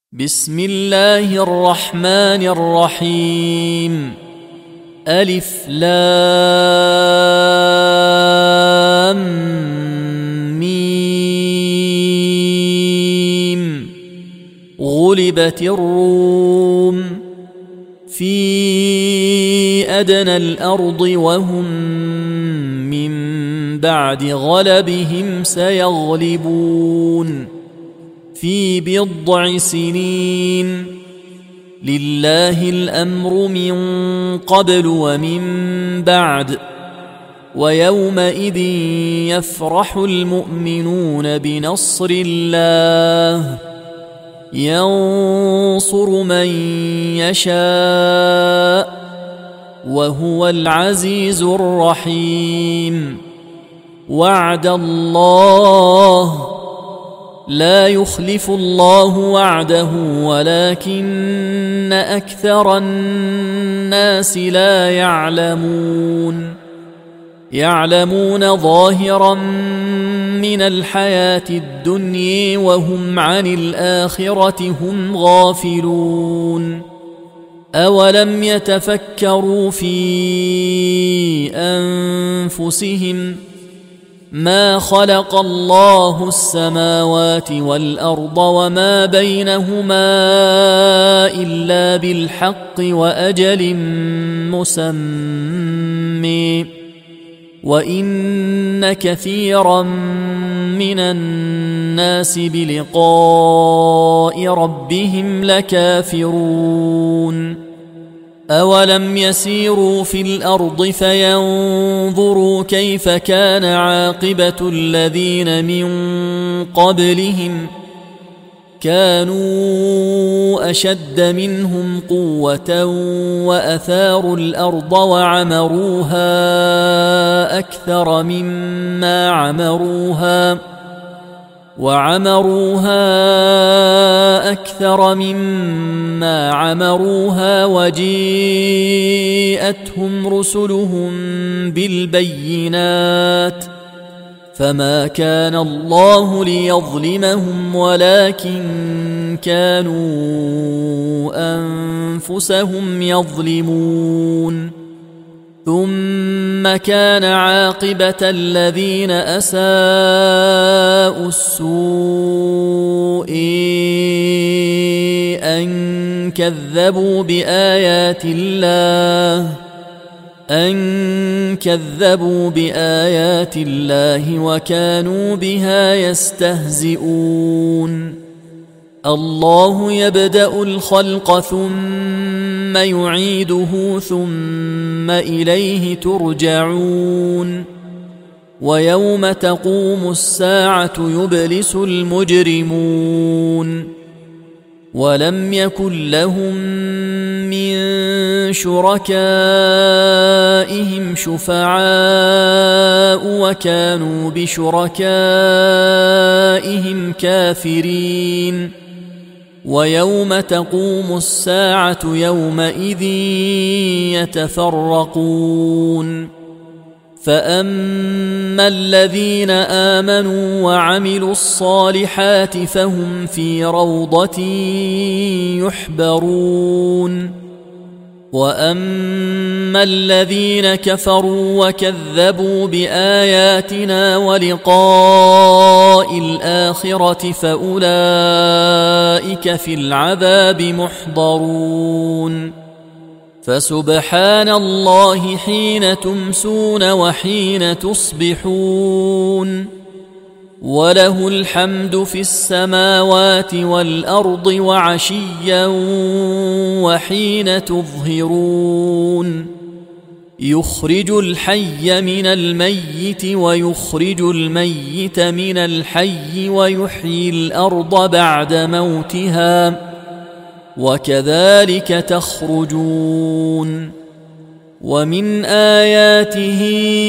بسم الله الرحمن الرحيم. ألف لام ميم. غلبت الروم في أدنى الأرض وهم من بعد غلبهم سيغلبون في بضع سنين. لله الأمر من قبل ومن بعد، ويومئذ يفرح المؤمنون بنصر الله ينصر من يشاء وهو العزيز الرحيم. وعد الله لا يخلف الله وعده ولكن أكثر الناس لا يعلمون ظاهرا من الحياة الدنيا وهم عن الآخرة هم غافلون. أولم يتفكروا في أنفسهم ما خلق الله السماوات والأرض وما بينهما إلا بالحق وأجل مسمى وإن كثيرا من الناس بلقاء ربهم لكافرون. أولم يسيروا في الأرض فينظروا كيف كان عاقبة الذين من قبلهم كانوا أشد منهم قوة وأثاروا الأرض وعمروها أكثر مما عمروها وجيءتهم رسلهم بالبينات فما كان الله ليظلمهم ولكن كانوا أنفسهم يظلمون. ثم كان عاقبة الذين أساءوا السوء أن كذبوا بآيات الله وكانوا بها يستهزئون. الله يبدأ الخلق ثم يعيده ثم إليه ترجعون. ويوم تقوم الساعة يبلس المجرمون ولم يكن لهم من شركائهم شفعاء وكانوا بشركائهم كافرين. ويوم تقوم الساعة يومئذ يتفرقون. فأما الذين آمنوا وعملوا الصالحات فهم في روضة يحبرون. وأما الذين كفروا وكذبوا بآياتنا ولقاء الآخرة فأولئك في العذاب محضرون. فسبحان الله حين تمسون وحين تصبحون وله الحمد في السماوات والأرض وعشيا وحين تظهرون. يخرج الحي من الميت ويخرج الميت من الحي ويحيي الأرض بعد موتها وكذلك تخرجون. ومن آياته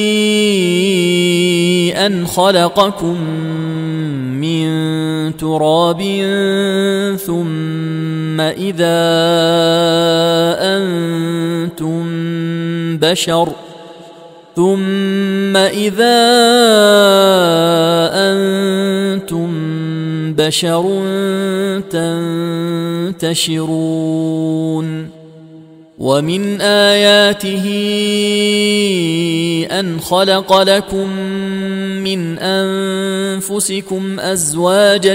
أن خلقكم من تراب ثم إذا أنتم بشر تنتشرون ومن آياته أن خلق لكم من أنفسكم أزواجا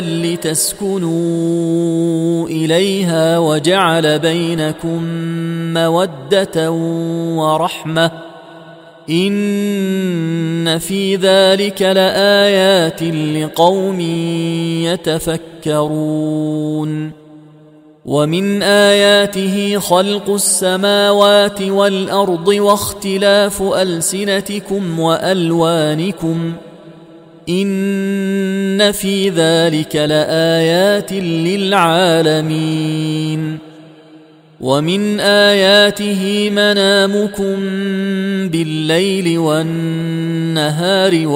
لتسكنوا إليها وجعل بينكم مودة ورحمة إن في ذلك لآيات لقوم يتفكرون ومن آياته خلق السماوات والأرض واختلاف ألسنتكم وألوانكم إن في ذلك لآيات للعالمين ومن آياته منامكم بالليل والنهار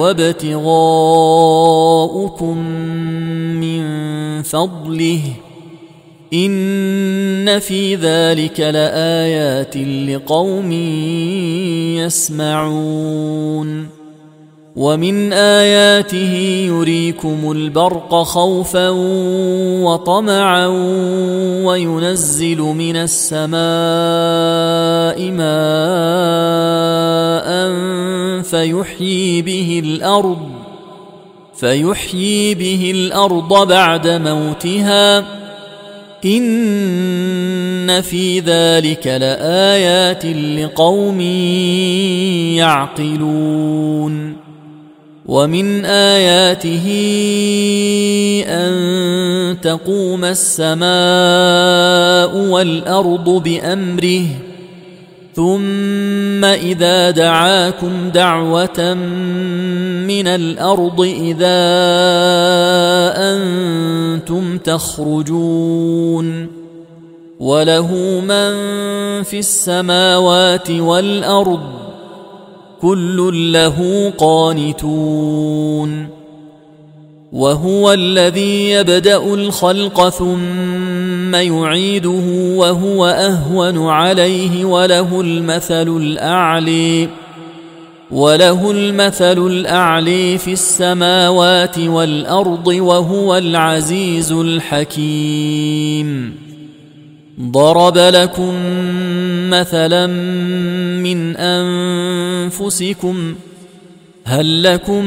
وابتغاؤكم من فضله إن في ذلك لآيات لقوم يسمعون ومن آياته يريكم البرق خوفا وطمعا وينزل من السماء ماء فيحيي به الأرض بعد موتها إن في ذلك لآيات لقوم يعقلون ومن آياته أن تقوم السماء والأرض بأمره ثم إذا دعاكم دعوة من الأرض إذا أنتم تخرجون وله من في السماوات والأرض كل له قانتون وهو الذي يبدأ الخلق ثم يعيده وهو أهون عليه وله المثل الأعلى في السماوات والأرض وهو العزيز الحكيم ضرب لكم مثلا من أنفسكم هل لكم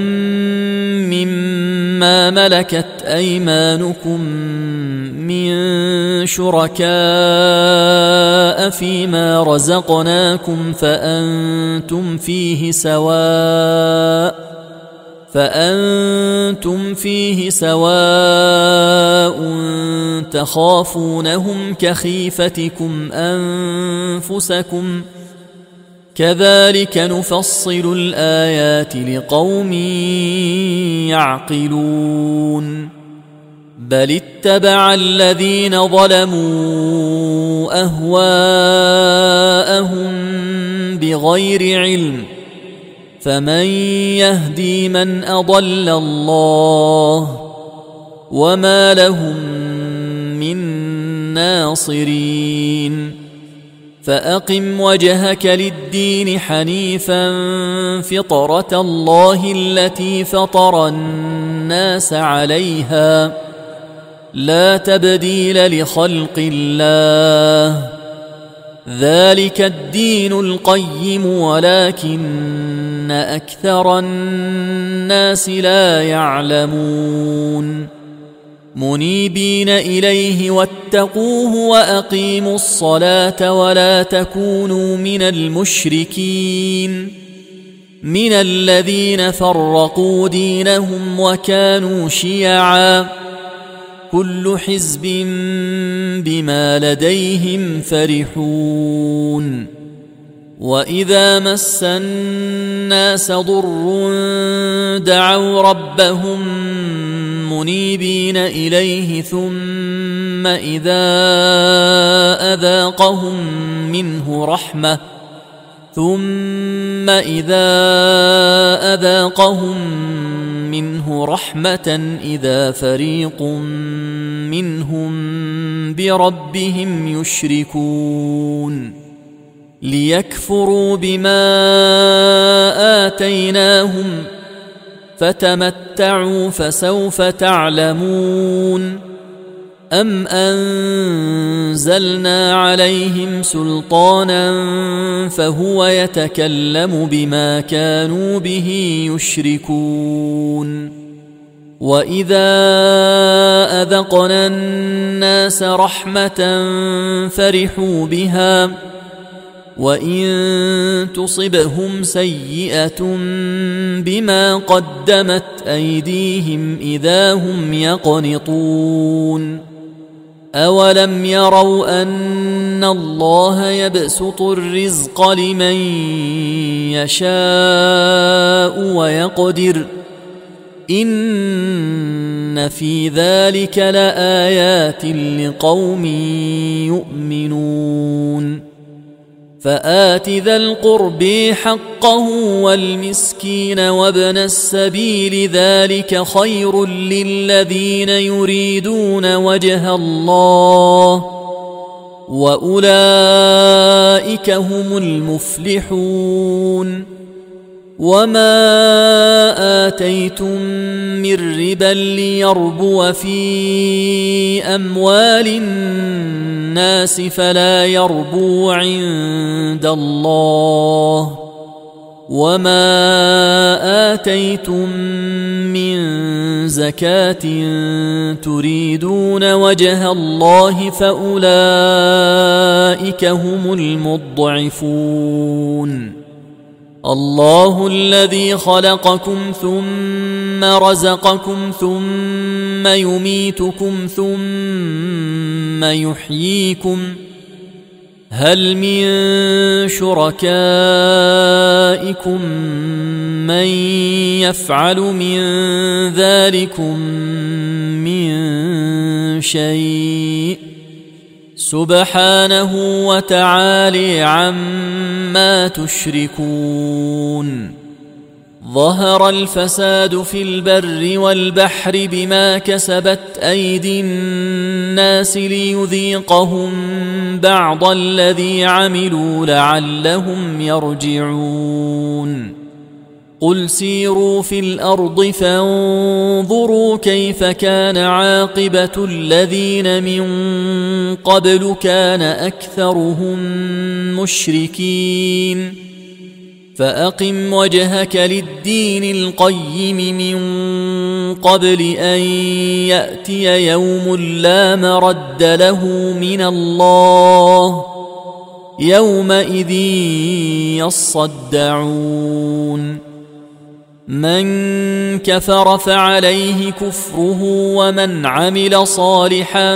مما ملكت أيمانكم من شركاء فيما رزقناكم فأنتم فيه سواء تخافونهم كخيفتكم أنفسكم كذلك نفصل الآيات لقوم يعقلون بل اتبع الذين ظلموا أهواءهم بغير علم فمن يهدي من أضل الله وما لهم من ناصرين فأقم وجهك للدين حنيفا فطرة الله التي فطر الناس عليها لا تبديل لخلق الله ذلك الدين القيم ولكن أكثر الناس لا يعلمون منيبين إليه واتقوه وأقيموا الصلاة ولا تكونوا من المشركين من الذين فرقوا دينهم وكانوا شيعا كل حزب بما لديهم فرحون وإذا مس الناس ضر دعوا ربهم منيبين إليه ثم إذا أذاقهم منه رحمة إذا فريق منهم بربهم يشركون ليكفروا بما آتيناهم فتمتعوا فسوف تعلمون أم أنزلنا عليهم سلطانا فهو يتكلم بما كانوا به يشركون وإذا أذقنا الناس رحمة فرحوا بها وإن تصبهم سيئة بما قدمت أيديهم إذا هم يقنطون أولم يروا أن الله يبسط الرزق لمن يشاء ويقدر إن في ذلك لآيات لقوم يؤمنون فآت ذا القرب حقه والمسكين وابن السبيل ذلك خير للذين يريدون وجه الله وأولئك هم المفلحون وما آتيتم من ربا ليربو في أموال الناس فلا يربو عند الله وما آتيتم من زكاة تريدون وجه الله فأولئك هم المضعفون الله الذي خلقكم ثم رزقكم ثم يميتكم ثم يحييكم هل من شركائكم من يفعل من ذلكم من شيء سبحانه وتعالى عما تشركون ظهر الفساد في البر والبحر بما كسبت أيدي الناس ليذيقهم بعض الذي عملوا لعلهم يرجعون قل سيروا في الأرض فانظروا كيف كان عاقبة الذين من قبل كان أكثرهم مشركين فأقم وجهك للدين القيم من قبل أن يأتي يوم لا مرد له من الله يومئذ يصدعون من كفر فعليه كفره ومن عمل صالحا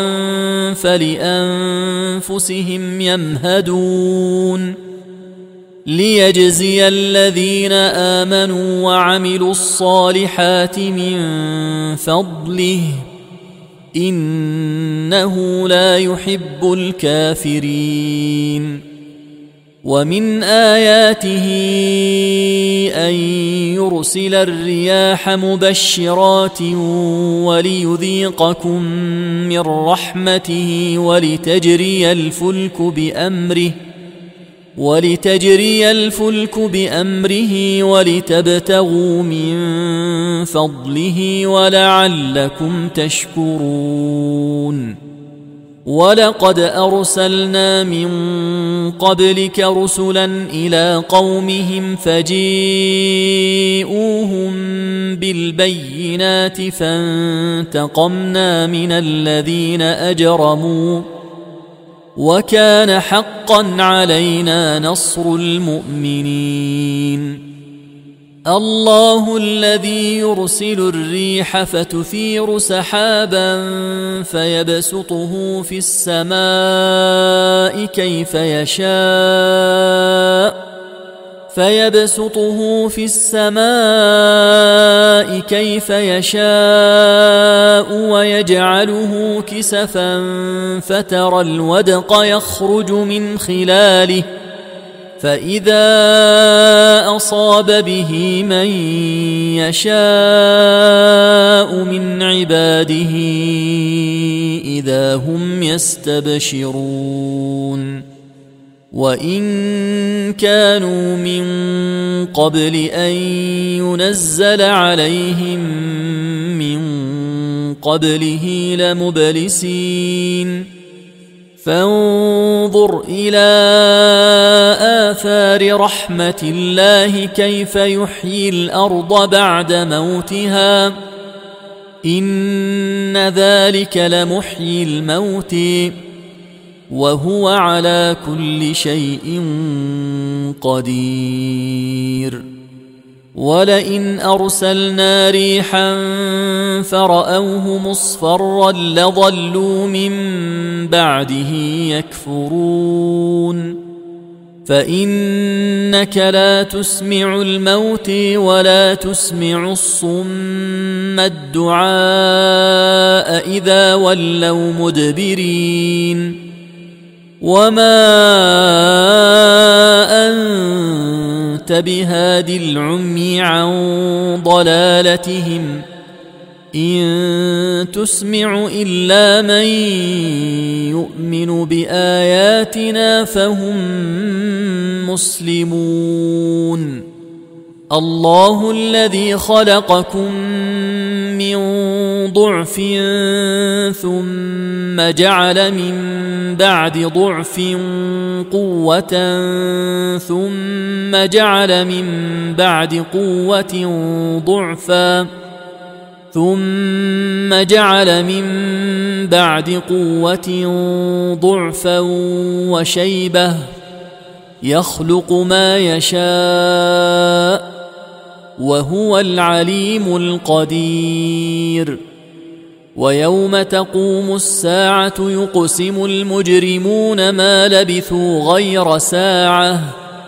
فلأنفسهم يمهدون ليجزي الذين آمنوا وعملوا الصالحات من فضله إنه لا يحب الكافرين ومن آياته أن يرسل الرياح مبشرات وليذيقكم من رحمته ولتجري الفلك بأمره ولتبتغوا من فضله ولعلكم تشكرون ولقد أرسلنا من قبلك رسلا إلى قومهم فجيءوهم بالبينات فانتقمنا من الذين أجرموا وكان حقا علينا نصر المؤمنين الله الذي يرسل الريح فتثير سحابا فيبسطه في السماء كيف يشاء ويجعله كسفا فترى الودق يخرج من خلاله فإذا أصاب به من يشاء من عباده إذا هم يستبشرون وإن كانوا من قبل أن ينزل عليهم من قبله لمبلسين فانظر إلى آثار رحمة الله كيف يحيي الأرض بعد موتها إن ذلك لمحيي الموت وهو على كل شيء قدير ولئن أرسلنا ريحا فرأوه مصفرا لظلوا من بعده يكفرون فإنك لا تسمع الموت ولا تسمع الصم الدعاء إذا ولوا مدبرين وما أنت بهاد العمي عن ضلالتهم إن تسمع إلا من يؤمن بآياتنا فهم مسلمون الله الذي خلقكم من ضعف ثم جعل من بعد ضعف قوة ثم جعل من بعد قوة ضعفا ثم جعل من بعد قوة ضعفا وشيبة يخلق ما يشاء وهو العليم القدير ويوم تقوم الساعة يقسم المجرمون ما لبثوا غير ساعة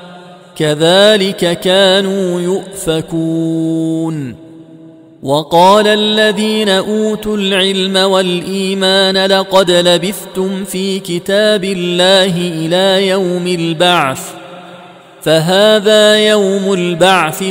كذلك كانوا يؤفكون وقال الذين أوتوا العلم والإيمان لقد لبثتم في كتاب الله إلى يوم البعث فهذا يوم البعث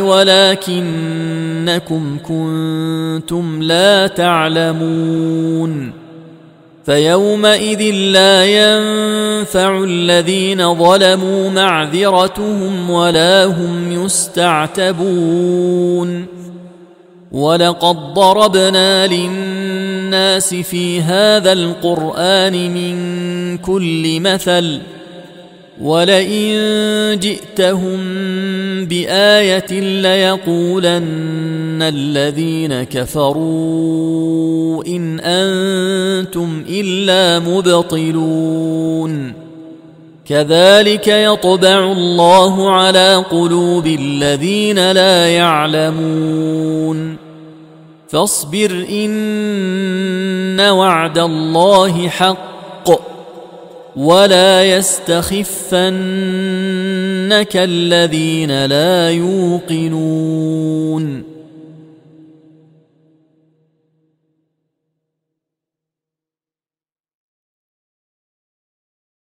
ولكنكم كنتم لا تعلمون فيومئذ لا ينفع الذين ظلموا معذرتهم ولا هم يستعتبون ولقد ضربنا للناس في هذا القرآن من كل مثل ولئن جئتهم بآية ليقولن الذين كفروا إن أنتم إلا مبطلون كذلك يطبع الله على قلوب الذين لا يعلمون فاصبر إن وعد الله حق ولا يستخفنك الذين لا يوقنون